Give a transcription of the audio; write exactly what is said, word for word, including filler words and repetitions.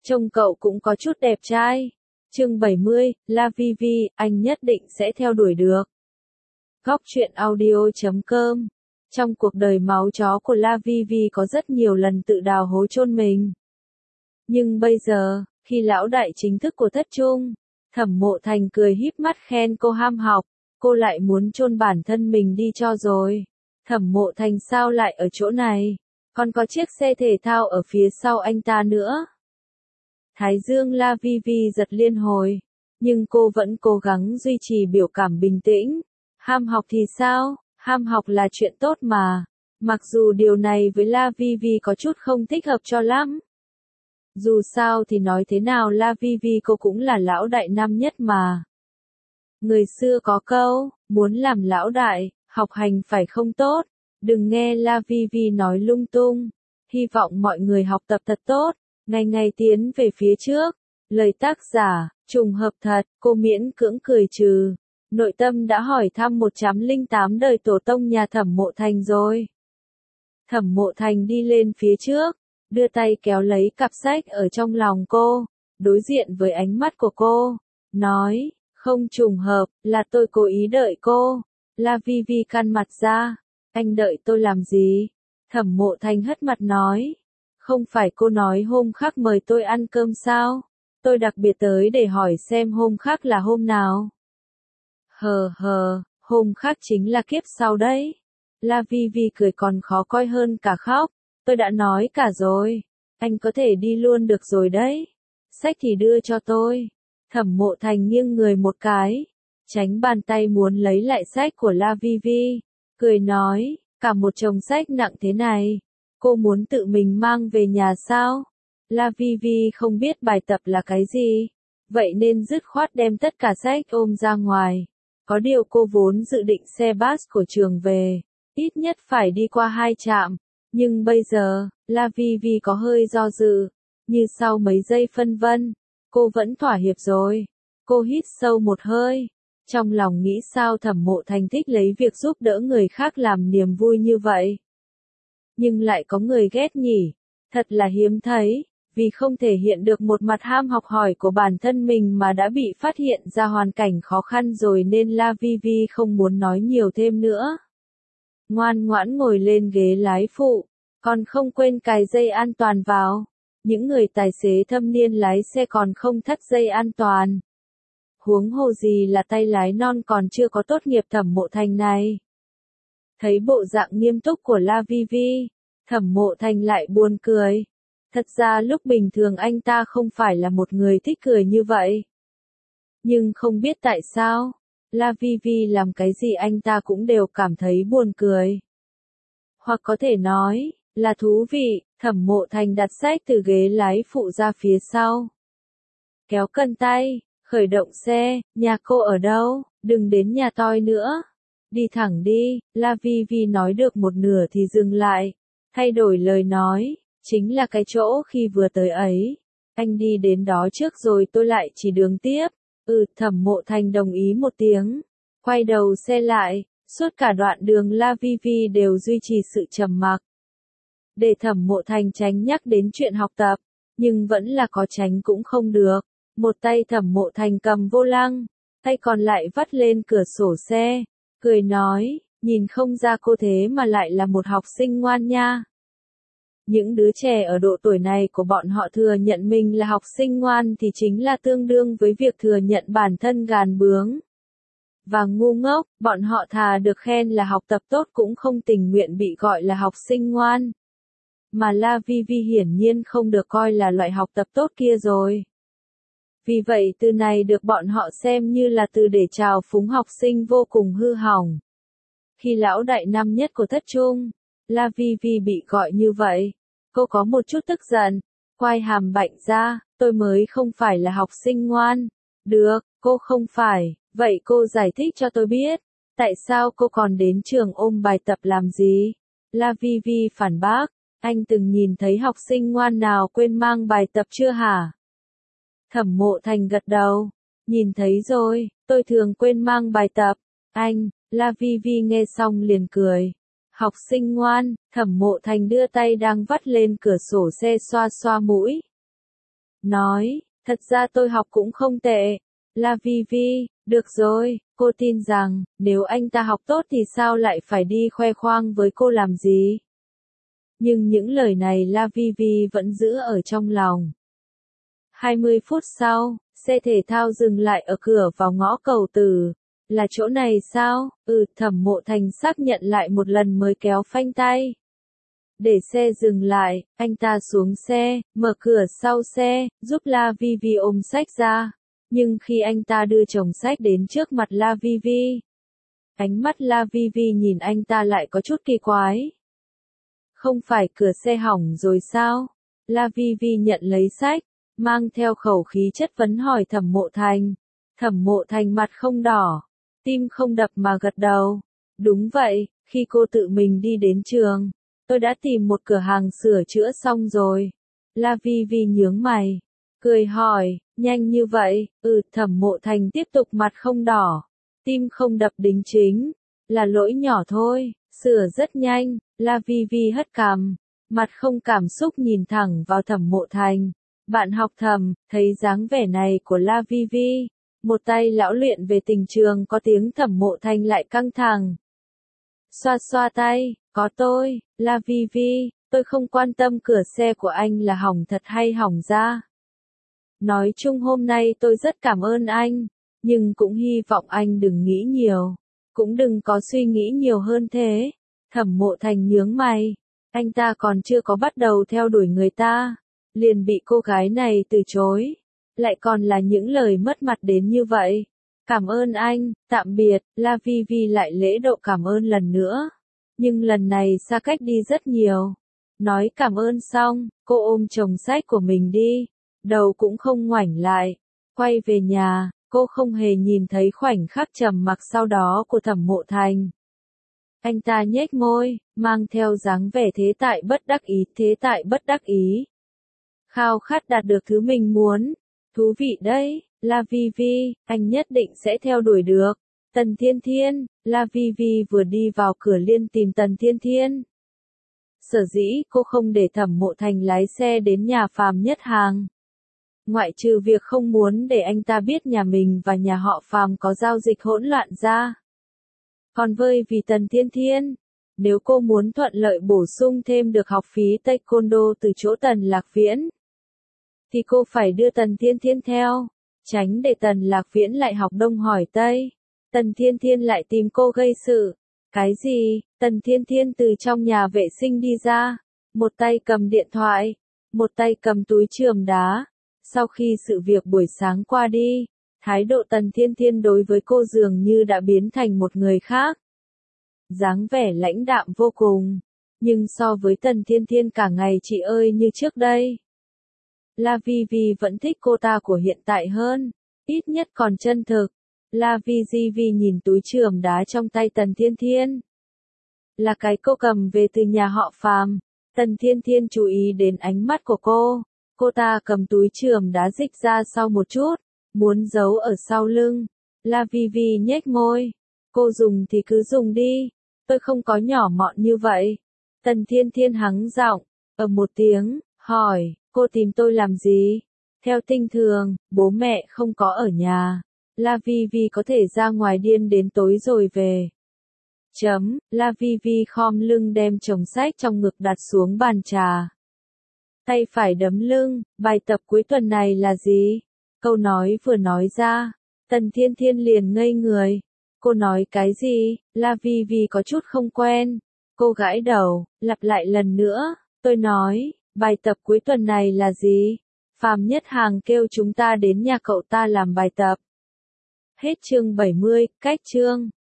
Trông cậu cũng có chút đẹp trai. Chương bảy mươi, La Vi Vi, anh nhất định sẽ theo đuổi được. Góc truyện audio chấm com. Trong cuộc đời máu chó của La Vi Vi có rất nhiều lần tự đào hố chôn mình. Nhưng bây giờ, khi lão đại chính thức của Thất Trung, Thẩm Mộ Thành cười híp mắt khen cô ham học, cô lại muốn chôn bản thân mình đi cho rồi. Thẩm Mộ Thành sao lại ở chỗ này? Còn có chiếc xe thể thao ở phía sau anh ta nữa. Thái dương La Vi Vi giật liên hồi, nhưng cô vẫn cố gắng duy trì biểu cảm bình tĩnh. Ham học thì sao? Ham học là chuyện tốt mà. Mặc dù điều này với La Vi Vi có chút không thích hợp cho lắm. Dù sao thì nói thế nào La Vi Vi cô cũng là lão đại năm nhất mà. Người xưa có câu, muốn làm lão đại, học hành phải không tốt. Đừng nghe La Vi Vi nói lung tung. Hy vọng mọi người học tập thật tốt, ngày ngày tiến về phía trước. Lời tác giả, trùng hợp thật, cô miễn cưỡng cười trừ. Nội tâm đã hỏi thăm một trăm lẻ tám đời tổ tông nhà Thẩm Mộ Thành rồi. Thẩm Mộ Thành đi lên phía trước, đưa tay kéo lấy cặp sách ở trong lòng cô, đối diện với ánh mắt của cô, nói, không trùng hợp, là tôi cố ý đợi cô. La Vi Vi căn mặt ra, anh đợi tôi làm gì? Thẩm Mộ Thành hất mặt nói, không phải cô nói hôm khác mời tôi ăn cơm sao? Tôi đặc biệt tới để hỏi xem hôm khác là hôm nào. Hờ hờ, hôm khác chính là kiếp sau đấy. La Vi Vi cười còn khó coi hơn cả khóc. Tôi đã nói cả rồi. Anh có thể đi luôn được rồi đấy. Sách thì đưa cho tôi. Thẩm Mộ Thành nghiêng người một cái, tránh bàn tay muốn lấy lại sách của La Vi Vi. Cười nói, cả một chồng sách nặng thế này. Cô muốn tự mình mang về nhà sao? La Vi Vi không biết bài tập là cái gì. Vậy nên dứt khoát đem tất cả sách ôm ra ngoài. Có điều cô vốn dự định xe bus của trường về, ít nhất phải đi qua hai trạm. Nhưng bây giờ, La Vi Vi có hơi do dự, như sau mấy giây phân vân, cô vẫn thỏa hiệp rồi. Cô hít sâu một hơi, trong lòng nghĩ sao Thẩm Mộ Thành thích lấy việc giúp đỡ người khác làm niềm vui như vậy. Nhưng lại có người ghét nhỉ, thật là hiếm thấy. Vì không thể hiện được một mặt ham học hỏi của bản thân mình mà đã bị phát hiện ra hoàn cảnh khó khăn rồi nên La Vi Vi không muốn nói nhiều thêm nữa. Ngoan ngoãn ngồi lên ghế lái phụ, còn không quên cài dây an toàn vào. Những người tài xế thâm niên lái xe còn không thắt dây an toàn. Huống hồ gì là tay lái non còn chưa có tốt nghiệp Thẩm Mộ Thành này. Thấy bộ dạng nghiêm túc của La Vi Vi, Thẩm Mộ Thành lại buồn cười. Thật ra lúc bình thường anh ta không phải là một người thích cười như vậy. Nhưng không biết tại sao, La Vi Vi làm cái gì anh ta cũng đều cảm thấy buồn cười. Hoặc có thể nói, là thú vị. Thẩm Mộ Thành đặt sách từ ghế lái phụ ra phía sau. Kéo cân tay, khởi động xe, nhà cô ở đâu, đừng đến nhà tôi nữa. Đi thẳng đi, La Vi Vi nói được một nửa thì dừng lại, thay đổi lời nói. Chính là cái chỗ khi vừa tới ấy. Anh đi đến đó trước rồi tôi lại chỉ đường tiếp. Ừ, Thẩm Mộ Thành đồng ý một tiếng. Quay đầu xe lại, suốt cả đoạn đường La Vi Vi đều duy trì sự trầm mặc. Để Thẩm Mộ Thành tránh nhắc đến chuyện học tập, nhưng vẫn là có tránh cũng không được. Một tay Thẩm Mộ Thành cầm vô lăng, tay còn lại vắt lên cửa sổ xe, cười nói, nhìn không ra cô thế mà lại là một học sinh ngoan nha. Những đứa trẻ ở độ tuổi này của bọn họ thừa nhận mình là học sinh ngoan thì chính là tương đương với việc thừa nhận bản thân gàn bướng và ngu ngốc. Bọn họ thà được khen là học tập tốt cũng không tình nguyện bị gọi là học sinh ngoan. Mà La Vi Vi hiển nhiên không được coi là loại học tập tốt kia rồi. Vì vậy từ này được bọn họ xem như là từ để trào phúng học sinh vô cùng hư hỏng. Khi lão đại năm nhất của Thất Trung, La Vi Vi bị gọi như vậy, cô có một chút tức giận, quay hàm bạnh ra, tôi mới không phải là học sinh ngoan. Được, cô không phải, vậy cô giải thích cho tôi biết, tại sao cô còn đến trường ôm bài tập làm gì? La Vi Vi phản bác, anh từng nhìn thấy học sinh ngoan nào quên mang bài tập chưa hả? Thẩm Mộ Thành gật đầu, nhìn thấy rồi, tôi thường quên mang bài tập. Anh, La Vi Vi nghe xong liền cười. Học sinh ngoan, Thẩm Mộ Thành đưa tay đang vắt lên cửa sổ xe xoa xoa mũi. nói, thật ra tôi học cũng không tệ. La Vi Vi, được rồi, cô tin rằng, nếu anh ta học tốt thì sao lại phải đi khoe khoang với cô làm gì? Nhưng những lời này La Vi Vi vẫn giữ ở trong lòng. hai mươi phút sau, xe thể thao dừng lại ở cửa vào ngõ Cầu Tử. Là chỗ này sao? Ừ, Thẩm Mộ Thành xác nhận lại một lần mới kéo phanh tay. Để xe dừng lại, anh ta xuống xe, mở cửa sau xe, giúp La Vi Vi ôm sách ra. Nhưng khi anh ta đưa chồng sách đến trước mặt La Vi Vi, ánh mắt La Vi Vi nhìn anh ta lại có chút kỳ quái. Không phải cửa xe hỏng rồi sao? La Vi Vi nhận lấy sách, mang theo khẩu khí chất vấn hỏi Thẩm Mộ Thành. Thẩm Mộ Thành mặt không đỏ, tim không đập mà gật đầu. Đúng vậy, khi cô tự mình đi đến trường, tôi đã tìm một cửa hàng sửa chữa xong rồi. La Vi Vi nhướng mày, cười hỏi, nhanh như vậy? Ừ, Thẩm Mộ Thành tiếp tục mặt không đỏ, tim không đập đính chính, là lỗi nhỏ thôi, sửa rất nhanh. La Vi Vi hất cằm, mặt không cảm xúc nhìn thẳng vào Thẩm Mộ Thành. Bạn học Thẩm, thấy dáng vẻ này của La Vi Vi, một tay lão luyện về tình trường có tiếng Thẩm Mộ Thành lại căng thẳng. Xoa xoa tay, có tôi, La Vi Vi, tôi không quan tâm cửa xe của anh là hỏng thật hay hỏng ra. Nói chung hôm nay tôi rất cảm ơn anh, nhưng cũng hy vọng anh đừng nghĩ nhiều, cũng đừng có suy nghĩ nhiều hơn thế. Thẩm Mộ Thành nhướng mày, anh ta còn chưa có bắt đầu theo đuổi người ta, liền bị cô gái này từ chối, lại còn là những lời mất mặt đến như vậy. Cảm ơn anh, tạm biệt. La Vi Vi lại lễ độ cảm ơn lần nữa, nhưng lần này xa cách đi rất nhiều. Nói cảm ơn xong, cô ôm chồng sách của mình đi, đầu cũng không ngoảnh lại, quay về nhà. Cô không hề nhìn thấy khoảnh khắc trầm mặc sau đó của Thẩm Mộ Thành. Anh ta nhếch môi, mang theo dáng vẻ thế tại bất đắc ý, thế tại bất đắc ý. Khao khát đạt được thứ mình muốn. Thú vị đấy, La Vi Vi, anh nhất định sẽ theo đuổi được. Tần Thiên Thiên, La Vi Vi vừa đi vào cửa liền tìm Tần Thiên Thiên. Sở dĩ cô không để Thẩm Mộ Thành lái xe đến nhà Phàm Nhất Hàng, ngoại trừ việc không muốn để anh ta biết nhà mình và nhà họ Phàm có giao dịch hỗn loạn ra. Còn vơi vì Tần Thiên Thiên, nếu cô muốn thuận lợi bổ sung thêm được học phí taekwondo từ chỗ Tần Lạc Viễn, thì cô phải đưa Tần Thiên Thiên theo, tránh để Tần Lạc Viễn lại học đông hỏi tây. Tần Thiên Thiên lại tìm cô gây sự. Cái gì? Tần Thiên Thiên từ trong nhà vệ sinh đi ra, một tay cầm điện thoại, một tay cầm túi chườm đá. Sau khi sự việc buổi sáng qua đi, thái độ Tần Thiên Thiên đối với cô dường như đã biến thành một người khác. Dáng vẻ lãnh đạm vô cùng, nhưng so với Tần Thiên Thiên cả ngày chị ơi như trước đây, La Vi Vi vẫn thích cô ta của hiện tại hơn, ít nhất còn chân thực. La Vi Vi nhìn túi chườm đá trong tay Tần Thiên Thiên. Là cái cô cầm về từ nhà họ Phàm. Tần Thiên Thiên chú ý đến ánh mắt của cô. Cô ta cầm túi chườm đá dịch ra sau một chút, muốn giấu ở sau lưng. La Vi Vi nhếch môi. Cô dùng thì cứ dùng đi, tôi không có nhỏ mọn như vậy. Tần Thiên Thiên hắng giọng, ở một tiếng, hỏi, cô tìm tôi làm gì? Theo tinh thường, bố mẹ không có ở nhà. La Vi Vi có thể ra ngoài điên đến tối rồi về. Chấm, La Vi Vi khom lưng đem chồng sách trong ngực đặt xuống bàn trà. Tay phải đấm lưng, bài tập cuối tuần này là gì? Câu nói vừa nói ra, Tần Thiên Thiên liền ngây người. Cô nói cái gì? La Vi Vi có chút không quen. Cô gãi đầu, lặp lại lần nữa, tôi nói, bài tập cuối tuần này là gì? Phàm Nhất Hàng kêu chúng ta đến nhà cậu ta làm bài tập. Hết chương bảy mươi, cách chương.